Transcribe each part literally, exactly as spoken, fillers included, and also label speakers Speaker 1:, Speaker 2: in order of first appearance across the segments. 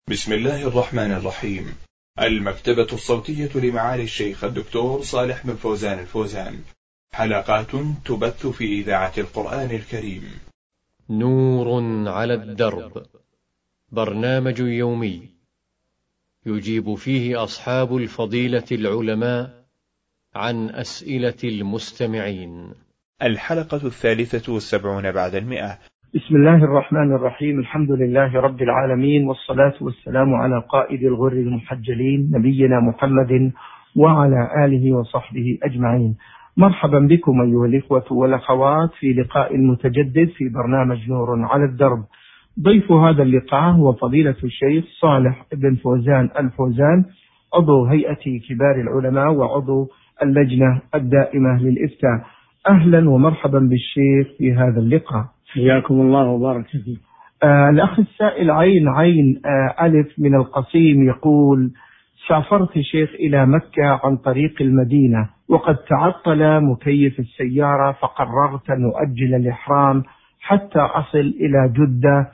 Speaker 1: بسم الله الرحمن الرحيم. المكتبة الصوتية لمعالي الشيخ الدكتور صالح بن فوزان الفوزان، حلقات تبث في إذاعة القرآن الكريم.
Speaker 2: نور على الدرب، برنامج يومي يجيب فيه أصحاب الفضيلة العلماء عن أسئلة المستمعين.
Speaker 1: الحلقة الثالثة والسبعون بعد المئة.
Speaker 3: بسم الله الرحمن الرحيم. الحمد لله رب العالمين، والصلاة والسلام على قائد الغر المحجلين نبينا محمد وعلى آله وصحبه أجمعين. مرحبا بكم أيها الإخوة والأخوات في لقاء متجدد في برنامج نور على الدرب. ضيف هذا اللقاء هو فضيلة الشيخ صالح بن فوزان الفوزان، عضو هيئة كبار العلماء وعضو اللجنة الدائمة للإفتاء. أهلا ومرحبا بالشيخ في هذا اللقاء.
Speaker 4: حياكم الله وبارك فيك.
Speaker 3: آه الأخ السائل عين عين آه ألف من القصيم يقول: سافرت شيخ إلى مكة عن طريق المدينة، وقد تعطل مكيف السيارة، فقررت أن أؤجل الإحرام حتى أصل إلى جدة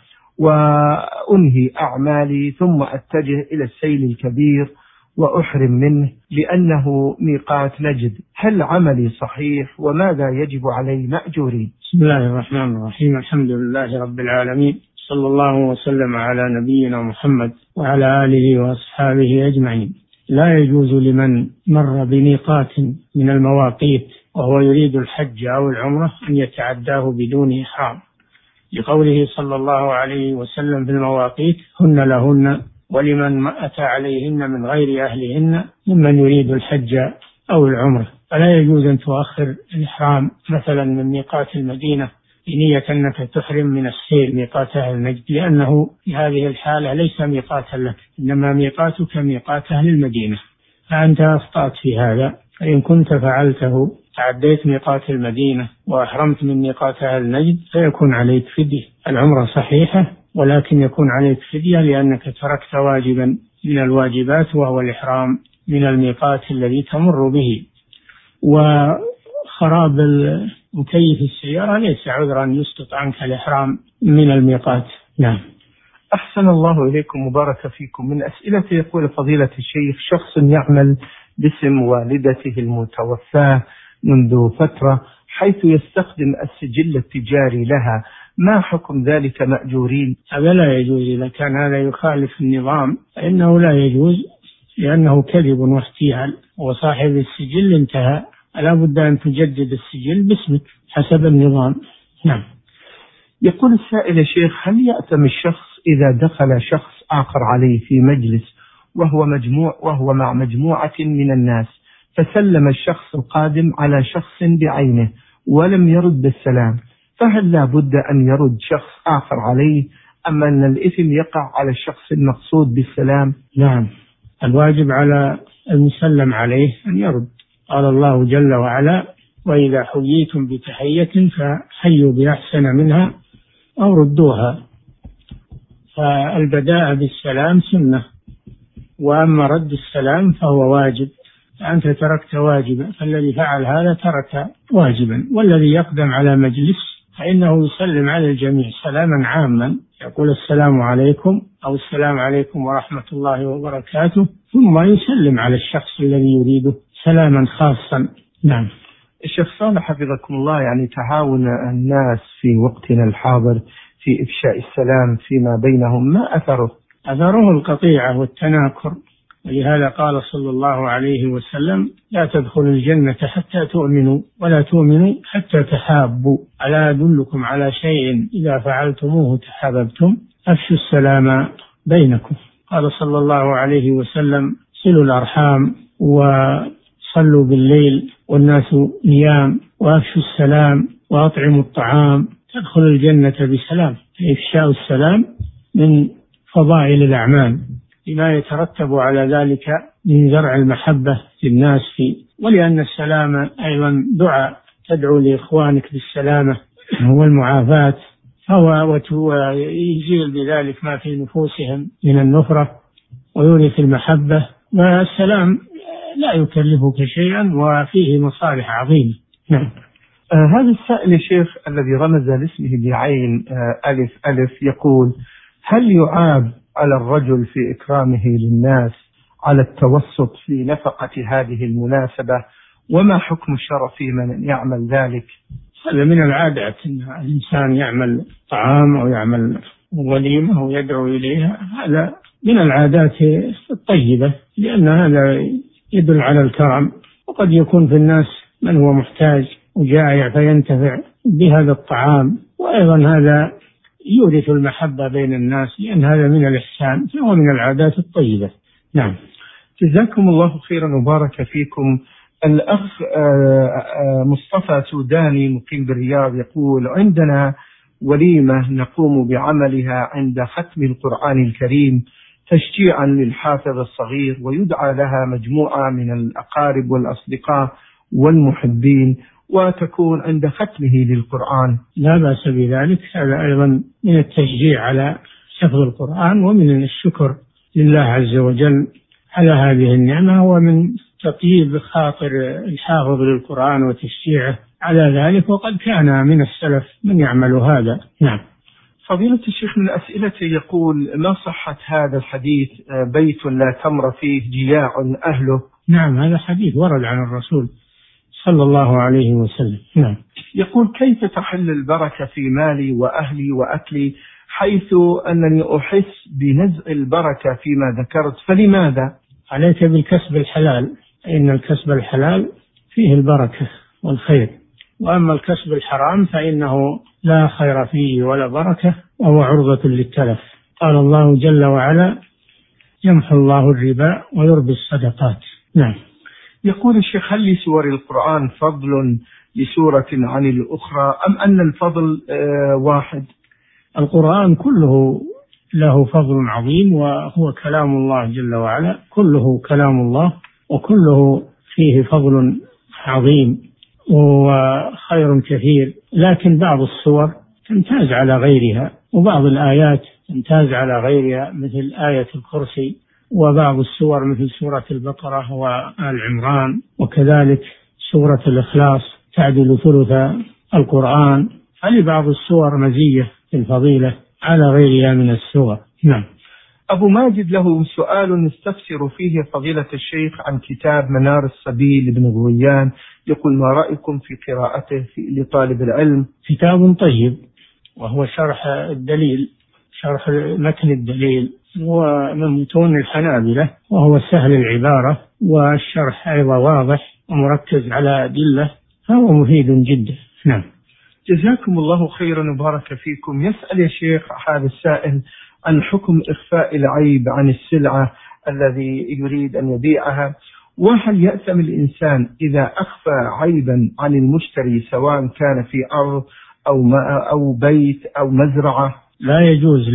Speaker 3: وأنهي أعمالي، ثم أتجه إلى السيل الكبير وأحرم منه لأنه ميقات نجد. هل عملي صحيح؟ وماذا يجب علي مأجورين؟
Speaker 4: بسم الله الرحمن الرحيم. الحمد لله رب العالمين، صلى الله وسلم على نبينا محمد وعلى آله وأصحابه أجمعين. لا يجوز لمن مر بميقات من المواقيت وهو يريد الحج أو العمرة أن يتعداه بدون إحرام، لقوله صلى الله عليه وسلم في المواقيت: هن لهن ولمن أتى عليهن من غير أهلهن ممن يريد الحج أو العمرة. فلا يجوز أن تؤخر الإحرام مثلا من ميقات المدينة بنية أنك تحرم من السير ميقات أهل نجد، لأنه في هذه الحالة ليس ميقاتا لك، إنما ميقاتك ميقات أهل المدينة، فأنت أخطأت في هذا. فإن كنت فعلته تعديت ميقات المدينة وأحرمت من ميقات أهل نجد فيكون عليك فدية. العمرة صحيحة ولكن يكون عليك فدية لأنك تركت واجبا من الواجبات، وهو الإحرام من الميقات الذي تمر به. وخراب مكيف السيارة ليس عذرا يسقط عنك الإحرام من الميقات. نعم.
Speaker 3: أحسن الله إليكم وبارك فيكم. من أسئلة يقول فضيلة الشيخ: شخص يعمل باسم والدته المتوفاة منذ فترة حيث يستخدم السجل التجاري لها، ما حكم ذلك مأجورين؟
Speaker 4: هذا لا يجوز. إذا كان هذا يخالف النظام فإنه لا يجوز، لأنه كذب واحتيال، وصاحب السجل انتهى، لا بد أن تجدد السجل باسمك حسب النظام. نعم.
Speaker 3: يقول السائل: يا شيخ، هل يأتم الشخص إذا دخل شخص آخر عليه في مجلس وهو مجموع وهو مع مجموعة من الناس، فسلم الشخص القادم على شخص بعينه ولم يرد بالسلام، فهل لا بد أن يرد شخص آخر عليه، أم أن الإثم يقع على الشخص المقصود بالسلام؟
Speaker 4: نعم، الواجب على المسلم عليه أن يرد. قال الله جل وعلا: وإذا حييتم بتحية فحيوا بأحسن منها أو ردوها. فالبداء بالسلام سنة، وأما رد السلام فهو واجب، أنت تركت واجبا، فالذي فعل هذا ترك واجبا. والذي يقدم على مجلس فإنه يسلم على الجميع سلاما عاما، يقول السلام عليكم أو السلام عليكم ورحمة الله وبركاته، ثم يسلم على الشخص الذي يريده سلاما خاصا. نعم.
Speaker 3: الشيخ صالح حفظكم الله، يعني تعاون الناس في وقتنا الحاضر في إفشاء السلام فيما بينهم، ما أثره؟
Speaker 4: أثره القطيعة والتناكر، ولهذا قال صلى الله عليه وسلم: لا تدخلوا الجنة حتى تؤمنوا ولا تؤمنوا حتى تحابوا، ألا أدلكم على شيء إذا فعلتموه تحاببتم؟ أفشوا السلام بينكم. قال صلى الله عليه وسلم: صلوا الأرحام وصلوا بالليل والناس نيام وأفشوا السلام وأطعموا الطعام تدخلوا الجنة بسلام. إفشاء السلام من فضائل الأعمال لما يترتب على ذلك من زرع المحبة في الناس فيه، ولأن السلام أيضا دعاء، تدعو لإخوانك بالسلامة والمعافاة، فهو ويزيل بذلك ما في نفوسهم من النفرة ويورث المحبة. والسلام لا يكلفك شيئا وفيه مصالح عظيمة. نعم.
Speaker 3: آه هذا السائل يا شيخ الذي رمز لاسمه بعين آه ألف ألف يقول: هل يعاب على الرجل في إكرامه للناس، على التوسط في نفقة هذه المناسبة؟ وما حكم الشرع في من يعمل ذلك؟
Speaker 4: هذا من العادات، أن الإنسان يعمل طعام أو يعمل وليمة أو يدعو إليها، هذا من العادات الطيبة، لأن هذا يدل على الكرم. وقد يكون في الناس من هو محتاج وجائع فينتفع بهذا الطعام، وأيضا هذا يورث المحبة بين الناس، لأن هذا من الإحسان، فهو من العادات الطيبة. نعم.
Speaker 3: جزاكم الله خيرا وبارك فيكم. الأخ مصطفى سوداني مقيم بالرياض يقول: عندنا وليمة نقوم بعملها عند ختم القرآن الكريم تشجيعا للحافظ الصغير، ويدعى لها مجموعة من الأقارب والأصدقاء والمحبين، وتكون عند ختمه للقرآن.
Speaker 4: لا بأس بذلك، هذا أيضا من التشجيع على حفظ القرآن ومن الشكر لله عز وجل على هذه النعمة، ومن تطيب خاطر الحافظ للقرآن وتشجيعه على ذلك، وقد كان من السلف من يعمل هذا. نعم.
Speaker 3: فضيلة الشيخ، من أسئلته يقول: ما صحة هذا الحديث بيت لا تمر فيه جياع أهله؟
Speaker 4: نعم، هذا حديث ورد عن الرسول صلى الله عليه وسلم. نعم.
Speaker 3: يقول: كيف تحل البركة في مالي وأهلي وأكلي، حيث أنني أحس بنزع البركة فيما ذكرت، فلماذا؟
Speaker 4: عليك بالكسب الحلال، إن الكسب الحلال فيه البركة والخير، وأما الكسب الحرام فإنه لا خير فيه ولا بركة، وهو عرضة للتلف. قال الله جل وعلا: يمحو الله الربا ويربي الصدقات. نعم.
Speaker 3: يقول الشيخ: هل لسور القرآن فضل لسورة عن الأخرى، أم أن الفضل آه واحد؟
Speaker 4: القرآن كله له فضل عظيم، وهو كلام الله جل وعلا، كله كلام الله، وكله فيه فضل عظيم وخير كثير، لكن بعض السور تمتاز على غيرها، وبعض الآيات تمتاز على غيرها، مثل آية الكرسي، وبعض السور مثل سورة البقرة وآل عمران، وكذلك سورة الإخلاص تعدل ثلث القرآن، فلبعض السور مزية في الفضيلة على غيرها من السور. نعم.
Speaker 3: أبو ماجد له سؤال نستفسر فيه فضيلة الشيخ عن كتاب منار السبيل لابن غويان، يقول: ما رأيكم في قراءته في لطالب العلم؟
Speaker 4: كتاب طيب، وهو شرح الدليل، شرح متن الدليل، ومن متون الحنابلة، وهو سهل العبارة، والشرح أيضا واضح ومركز على أدلة، فهو مفيد جدا. نعم.
Speaker 3: جزاكم الله خيرا وبارك فيكم. يسأل يا شيخ هذا السائل عن حكم إخفاء العيب عن السلعة الذي يريد أن يبيعها، وهل يأثم الإنسان إذا أخفى عيبا عن المشتري سواء كان في أرض أو أو بيت أو مزرعة؟
Speaker 4: لا يجوز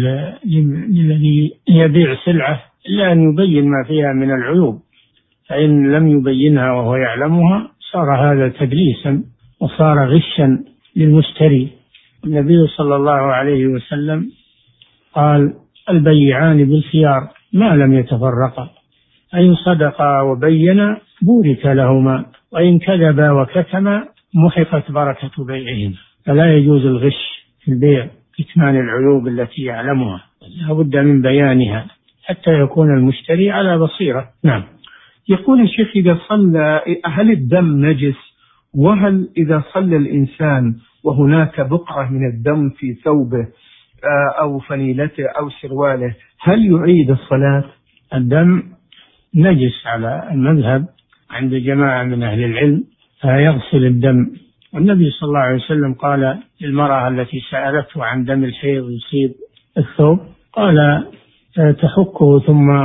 Speaker 4: للذي يبيع سلعة إلا أن يبين ما فيها من العيوب، فإن لم يبينها وهو يعلمها صار هذا تدليسا وصار غشا للمشتري. النبي صلى الله عليه وسلم قال: البيعان بالخيار ما لم يتفرقا، فإن صدقا وبينا بورك لهما، وإن كذبا وكتما محقت بركة بيعهما. فلا يجوز الغش في البيع، كتمان العيوب التي يعلمها، لا بد من بيانها حتى يكون المشتري على بصيرة. نعم.
Speaker 3: يقول الشيخ: إذا صلى، هل الدم نجس؟ وهل إذا صلى الإنسان وهناك بقعة من الدم في ثوبه أو فنيلته أو سرواله، هل يعيد الصلاة؟
Speaker 4: الدم نجس على المذهب عند جماعة من أهل العلم، فيغسل الدم. والنبي صلى الله عليه وسلم قال للمرأة التي سألته عن دم الحيض يصيب الثوب، قال: تحكه ثم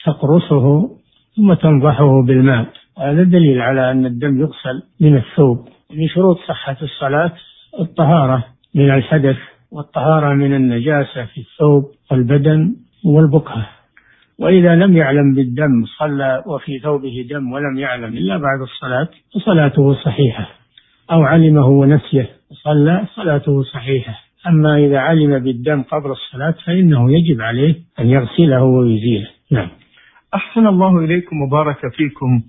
Speaker 4: تقرصه ثم تنضحه بالماء. هذا دليل على أن الدم يغسل من الثوب. من شروط صحة الصلاة الطهارة من الحدث، والطهارة من النجاسة في الثوب والبدن والبقعة. وإذا لم يعلم بالدم صلى وفي ثوبه دم ولم يعلم إلا بعد الصلاة فصلاته صحيحة، أو علمه ونسيه صلى صلاته صحيحة. أما إذا علم بالدم قبل الصلاة فإنه يجب عليه أن يغسله ويزيله. نعم.
Speaker 3: أحسن الله إليكم وبارك فيكم.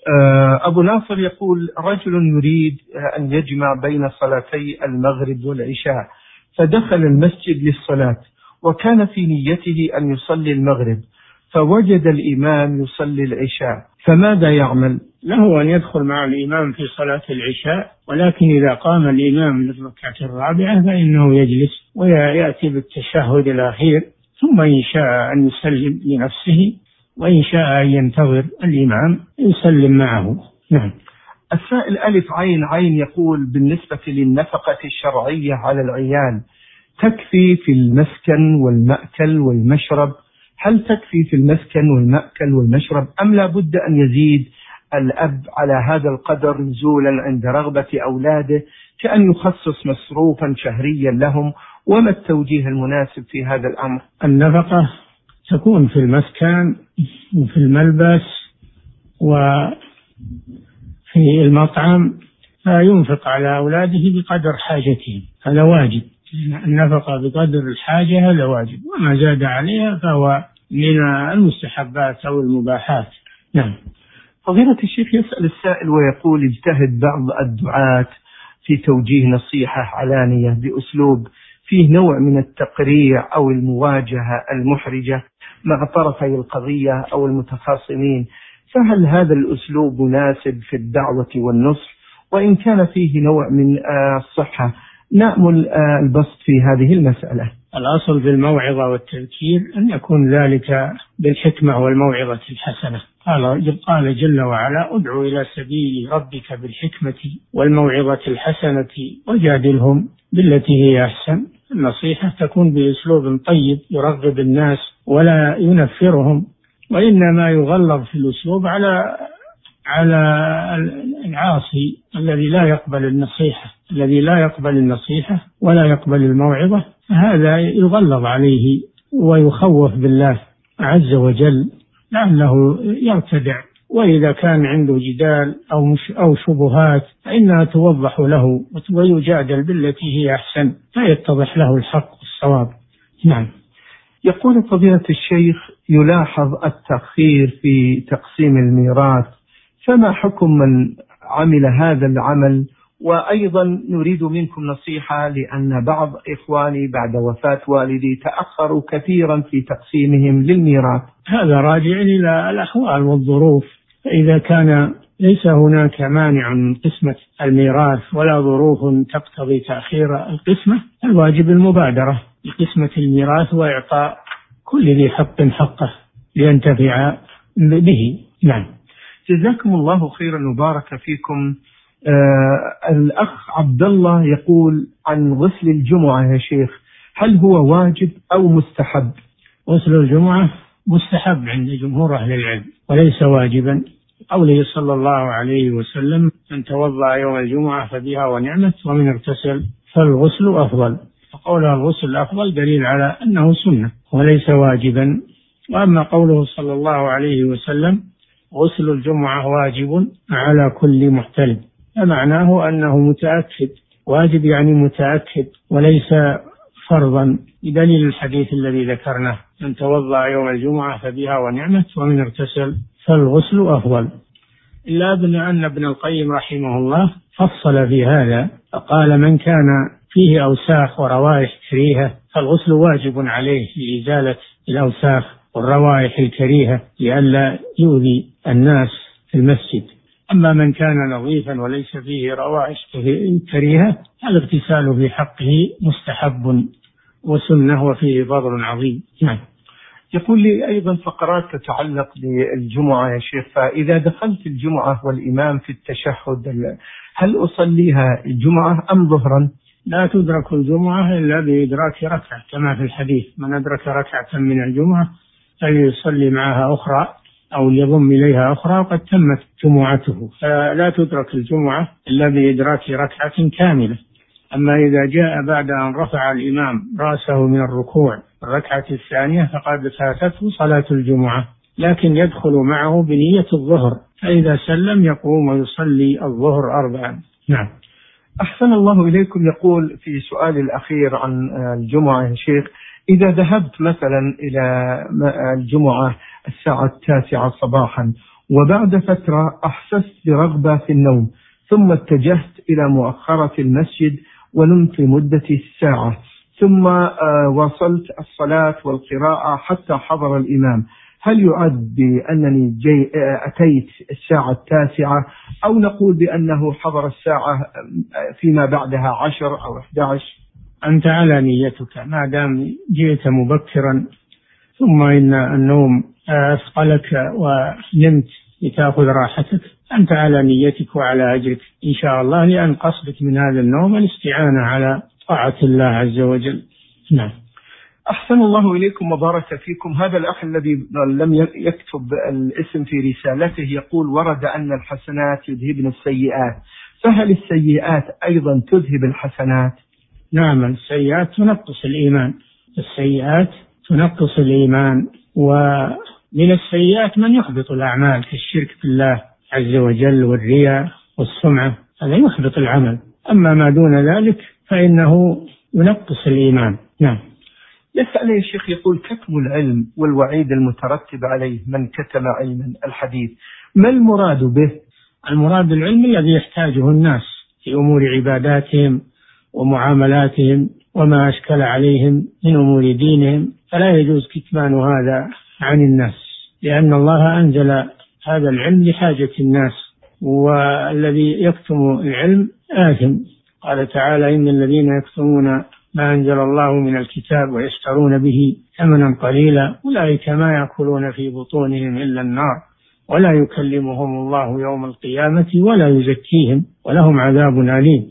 Speaker 3: أبو ناصر يقول: رجل يريد أن يجمع بين صلاتي المغرب والعشاء، فدخل المسجد للصلاة وكان في نيته أن يصلي المغرب، فوجد الإمام يصلي العشاء، فماذا يعمل؟
Speaker 4: له أن يدخل مع الإمام في صلاة العشاء، ولكن إذا قام الإمام للركعة الرابعة فإنه يجلس ويأتي بالتشهد الأخير، ثم إن شاء أن يسلم لنفسه، وإن شاء أن ينتظر الإمام يسلم معه. نعم.
Speaker 3: السائل ألف عين عين يقول: بالنسبة للنفقة الشرعية على العيال تكفي في المسكن والمأكل والمشرب؟ هل تكفي في المسكن والمأكل والمشرب أم لا بد أن يزيد الأب على هذا القدر نزولا عند رغبة أولاده، كأن يخصص مصروفا شهريا لهم؟ وما التوجيه المناسب في هذا الأمر؟
Speaker 4: النفقة تكون في المسكن وفي الملبس وفي المطعم، فينفق على أولاده بقدر حاجتهم، هذا واجب. النفقة بقدر الحاجة هذا واجب، وما زاد عليها فهو من المستحبات أو المباحات. نعم.
Speaker 3: فضيلة الشيخ، يسأل السائل ويقول: اجتهد بعض الدعاة في توجيه نصيحة علانية بأسلوب فيه نوع من التقريع أو المواجهة المحرجة مع طرفي القضية أو المتخاصمين، فهل هذا الأسلوب مناسب في الدعوة والنصح؟ وإن كان فيه نوع من الصحة نأمل البسط في هذه المسألة.
Speaker 4: الأصل في الموعظة والتذكير أن يكون ذلك بالحكمة والموعظة الحسنة. قال قال جل وعلا: ادعو إلى سبيل ربك بالحكمة والموعظة الحسنة وجادلهم بالتي هي أحسن. النصيحة تكون بأسلوب طيب يرغب الناس ولا ينفرهم، وإنما يغلظ في الأسلوب على على العاصي الذي لا يقبل النصيحة الذي لا يقبل النصيحة ولا يقبل الموعظة، هذا يغلظ عليه ويخوف بالله عز وجل لعله يرتدع. وإذا كان عنده جدال أو مش أو شبهات فإنها توضح له ويجادل بالتي هي أحسن فيتضح له الحق والصواب. نعم.
Speaker 3: يقول فضيلة الشيخ: يلاحظ التأخير في تقسيم الميراث، فما حكم من عمل هذا العمل؟ وأيضا نريد منكم نصيحة، لأن بعض إخواني بعد وفاة والدي تأخروا كثيرا في تقسيمهم للميراث.
Speaker 4: هذا راجع إلى الأحوال والظروف، فإذا كان ليس هناك مانع من قسمة الميراث ولا ظروف تقتضي تأخير القسمة، الواجب المبادرة بقسمة الميراث وإعطاء كل ذي حق حقه لينتفع به. نعم.
Speaker 3: جزاكم الله خيرا وبارك فيكم. آه الأخ عبد الله يقول عن غسل الجمعة يا شيخ، هل هو واجب أو مستحب؟
Speaker 4: غسل الجمعة مستحب عند جمهور أهل العلم وليس واجبا، قوله صلى الله عليه وسلم: من توضأ يوم الجمعة فبها ونعمت ومن اغتسل فالغسل أفضل. فقولها الغسل أفضل دليل على أنه سنة وليس واجبا. وأما قوله صلى الله عليه وسلم: غسل الجمعة واجب على كل محتلم، فمعناه أنه متأكد، واجب يعني متأكد وليس فرضا، بدليل الحديث الذي ذكرناه: من توضأ يوم الجمعة فبها ونعمت ومن اغتسل فالغسل أفضل. إلا أن أن ابن القيم رحمه الله فصل في هذا فقال: من كان فيه أوساخ وروائح كريهة فالغسل واجب عليه لإزالة الأوساخ والروائح الكريهة لئلا يؤذي الناس في المسجد. أما من كان نظيفا وليس فيه روائح كريهة فالاغتسال في حقه مستحب وسنة وفيه فضل عظيم. نعم.
Speaker 3: يقول لي أيضا فقرات تتعلق بالجمعة يا شيخ، فإذا دخلت الجمعة والإمام في التشهد هل أصليها الجمعة أم ظهرا؟
Speaker 4: لا تدرك الجمعة إلا بإدراك ركعة، كما في الحديث: من أدرك ركعة من الجمعة فليصلي معها أخرى أو يضم إليها أخرى وقد تمت جمعته. فلا تدرك الجمعة إلا بإدراك ركعة كاملة. أما إذا جاء بعد أن رفع الإمام رأسه من الركوع الركعة الثانية فقد فاتته صلاة الجمعة، لكن يدخل معه بنية الظهر، فإذا سلم يقوم ويصلي الظهر أربعا. نعم.
Speaker 3: أحسن الله إليكم. يقول في سؤال الأخير عن الجمعة يا شيخ: إذا ذهبت مثلا إلى الجمعة الساعة التاسعة صباحا وبعد فترة أحسست برغبة في النوم، ثم اتجهت إلى مؤخرة المسجد ونمت لمدة الساعة، ثم واصلت الصلاة والقراءة حتى حضر الإمام، هل يعد بأنني جي أتيت الساعة التاسعة، أو نقول بأنه حضر الساعة فيما بعدها عشر أو أحد عشر؟
Speaker 4: أنت على نيتك ما دام جئت مبكرا ثم إن النوم أثقلك ونمت لتأخذ راحتك، أنت على نيتك وعلى أجرك إن شاء الله، لأن قصدك من هذا النوم الاستعانة على طاعة الله عز وجل. نعم.
Speaker 3: أحسن الله إليكم وبارك فيكم. هذا الأخ الذي لم يكتب الاسم في رسالته يقول: ورد أن الحسنات يذهبن السيئات، فهل السيئات أيضا تذهب الحسنات؟
Speaker 4: نعم، السيئات تنقص الإيمان، السيئات تنقص الإيمان، ومن السيئات من يحبط الأعمال كالشرك بالله عز وجل والرياء والسمعة، هذا يحبط العمل. أما ما دون ذلك فإنه ينقص الإيمان. نعم.
Speaker 3: يسأل يا شيخ يقول: كتم العلم والوعيد المترتب عليه من كتم علما الحديث، ما المراد به؟
Speaker 4: المراد العلم الذي يحتاجه الناس في أمور عباداتهم ومعاملاتهم وما أشكل عليهم من أمور دينهم، فلا يجوز كتمان هذا عن الناس، لأن الله أنزل هذا العلم لحاجة الناس، والذي يكتم العلم آثم. قال تعالى: إن الذين يكتمون ما أنزل الله من الكتاب ويشترون به ثمنا قليلا أولئك ما يأكلون في بطونهم إلا النار ولا يكلمهم الله يوم القيامة ولا يزكيهم ولهم عذاب أليم.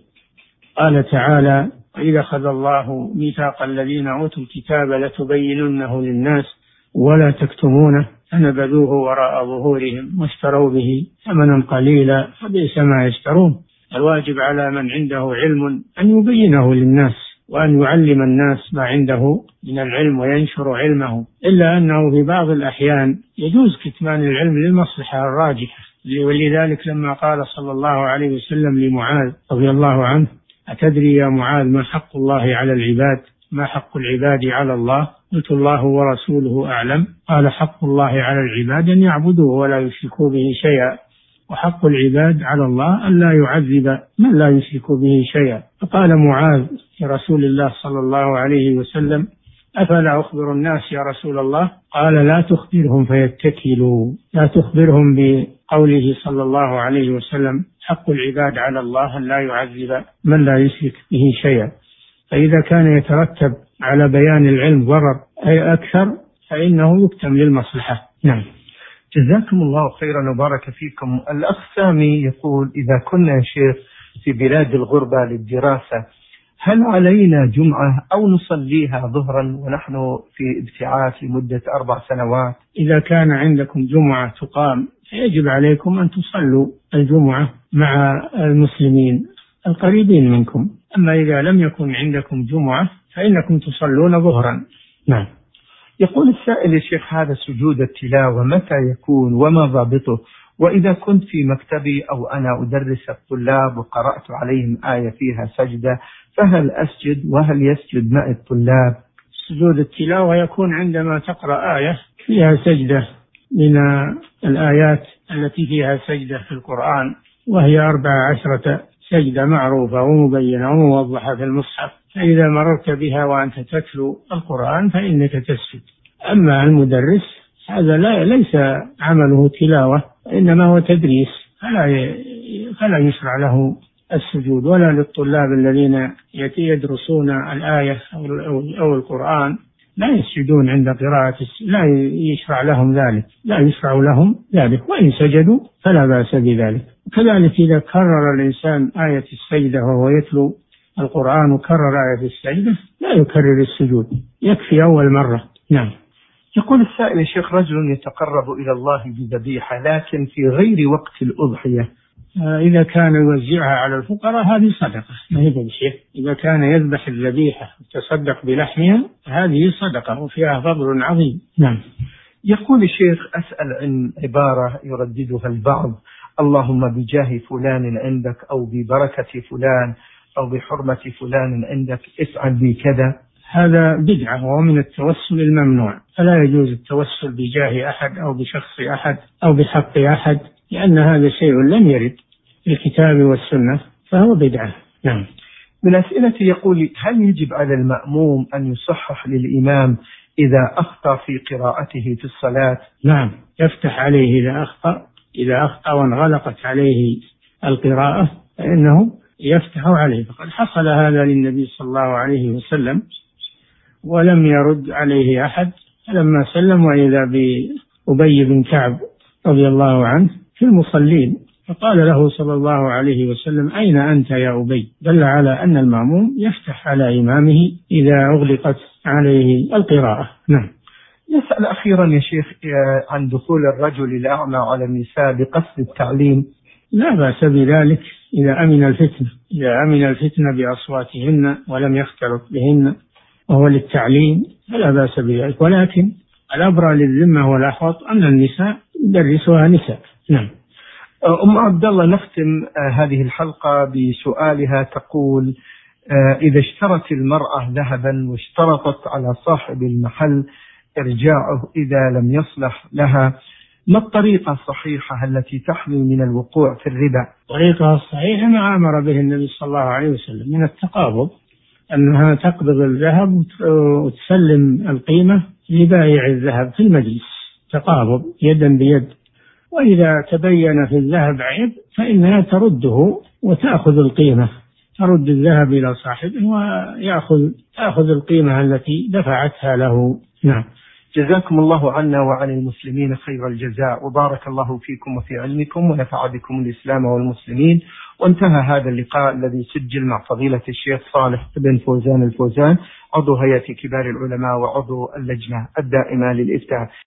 Speaker 4: قال تعالى: وإذا أخذ الله ميثاق الذين أوتوا الكتاب لتبيننه للناس ولا تكتمونه فنبذوه وراء ظهورهم واشتروا به ثمنا قليلا فبئس ما يشترون. الواجب على من عنده علم أن يبينه للناس وأن يعلم الناس ما عنده من العلم وينشر علمه، إلا أنه في بعض الأحيان يجوز كتمان العلم للمصلحة الراجحة، ولذلك لما قال صلى الله عليه وسلم لمعاذ رضي الله عنه: أتدري يا معاذ ما حق الله على العباد؟ ما حق العباد على الله؟ قلت: الله ورسوله أعلم. قال: حق الله على العباد أن يعبدوه ولا يشركوا به شيئا، وحق العباد على الله أن لا يعذب من لا يشرك به شيئا. فقال معاذ لرسول الله صلى الله عليه وسلم: أفلا أخبر الناس يا رسول الله؟ قال: لا تخبرهم فيتكلوا. لا تخبرهم بقوله صلى الله عليه وسلم: حق العباد على الله أن لا يعذب من لا يشرك به شيئا. فإذا كان يترتب على بيان العلم ضرر أي أكثر فإنه يكتم للمصلحة. نعم.
Speaker 3: جزاكم الله خيرا وبارك فيكم. الأخ سامي يقول: إذا كنا يا شيخ في بلاد الغربة للدراسة، هل علينا جمعة أو نصليها ظهرا ونحن في ابتعاث لمدة أربع سنوات؟
Speaker 4: إذا كان عندكم جمعة تقام فيجب عليكم أن تصلوا الجمعة مع المسلمين القريبين منكم. أما إذا لم يكن عندكم جمعة فإنكم تصلون ظهرا. نعم.
Speaker 3: يقول السائل: يا شيخ هذا سجود التلاوة متى يكون وما ضابطه؟ وإذا كنت في مكتبي أو أنا أدرس الطلاب وقرأت عليهم آية فيها سجدة فهل أسجد وهل يسجد مع الطلاب؟
Speaker 4: سجود التلاوة يكون عندما تقرأ آية فيها سجدة من الآيات التي فيها سجدة في القرآن، وهي أربع عشرة سجدة معروفة ومبينة وموضحة في المصحف، فإذا مررت بها وأنت تتلو القرآن فإنك تسجد. أما المدرس هذا لا ليس عمله تلاوة إنما هو تدريس، فلا فلا يشرع له السجود، ولا للطلاب الذين يدرسون الآية أو القرآن لا يسجدون عند قراءة، لا يشرع لهم ذلك، لا يشرع لهم ذلك، وإن سجدوا فلا بأس بذلك. كذلك إذا كرر الإنسان آية السجدة وهو يتلو القرآن وكرر آية السجدة لا يكرر السجود، يكفي أول مرة. نعم.
Speaker 3: يقول السائل: يا شيخ رجل يتقرب إلى الله بذبيحة لكن في غير وقت الأضحية،
Speaker 4: إذا كان يوزعها على الفقراء هذه صدقة ما هي بشيء. إذا كان يذبح الذبيحة وتصدق بلحمها هذه صدقة وفيها فضل عظيم. نعم.
Speaker 3: يقول الشيخ: أسأل عن عبارة يرددها البعض: اللهم بجاه فلان عندك، أو ببركة فلان، أو بحرمة فلان عندك افعل بي كذا.
Speaker 4: هذا بدعة وهو من التوسل الممنوع، فلا يجوز التوسل بجاه أحد أو بشخص أحد أو بحق أحد، لأن هذا شيء لم يرد في الكتاب والسنة فهو بدعة. نعم.
Speaker 3: من أسئلتي يقول: هل يجب على المأموم أن يصحح للإمام إذا أخطأ في قراءته في الصلاة؟
Speaker 4: نعم، يفتح عليه إذا أخطأ إذا أخطأ وانغلقت عليه القراءة فإنه يفتح عليه. فقد حصل هذا للنبي صلى الله عليه وسلم ولم يرد عليه أحد، فلما سلم وإذا بأبي بن كعب رضي الله عنه في المصلين فقال له صلى الله عليه وسلم: أين أنت يا أبي؟ دل على أن المأموم يفتح على إمامه إذا أغلقت عليه القراءة. نعم.
Speaker 3: يسأل أخيرا يا شيخ عن دخول الرجل الأعمى على النساء بقصد التعليم.
Speaker 4: لا بأس بذلك إذا أمن الفتنة إذا أمن الفتنة بأصواتهن ولم يختلط بهن وهو للتعليم فلا بأس بذلك، ولكن الأبرى للذمة والأحوط أن النساء يدرسها نساء. نعم.
Speaker 3: أم عبد الله، نختم هذه الحلقة بسؤالها. تقول: إذا اشترت المرأة ذهبا واشترطت على صاحب المحل إرجاعه إذا لم يصلح لها، ما الطريقة الصحيحة التي تحمي من الوقوع في الربا؟
Speaker 4: الطريقة الصحيحة ما أمر به النبي صلى الله عليه وسلم من التقابض، أنها تقبض الذهب وتسلم القيمة لبائع الذهب في المجلس، تقابض يدا بيد. وإذا تبين في الذهب عيب فإنها ترده وتأخذ القيمة، ترد الذهب إلى صاحبه ويأخذ تأخذ القيمة التي دفعتها له. نعم.
Speaker 3: جزاكم الله عنا وعن المسلمين خير الجزاء، وبارك الله فيكم وفي علمكم ونفع بكم الإسلام والمسلمين. وانتهى هذا اللقاء الذي سجل مع فضيلة الشيخ صالح بن فوزان الفوزان، عضو هيئة كبار العلماء وعضو اللجنة الدائمة للإفتاء.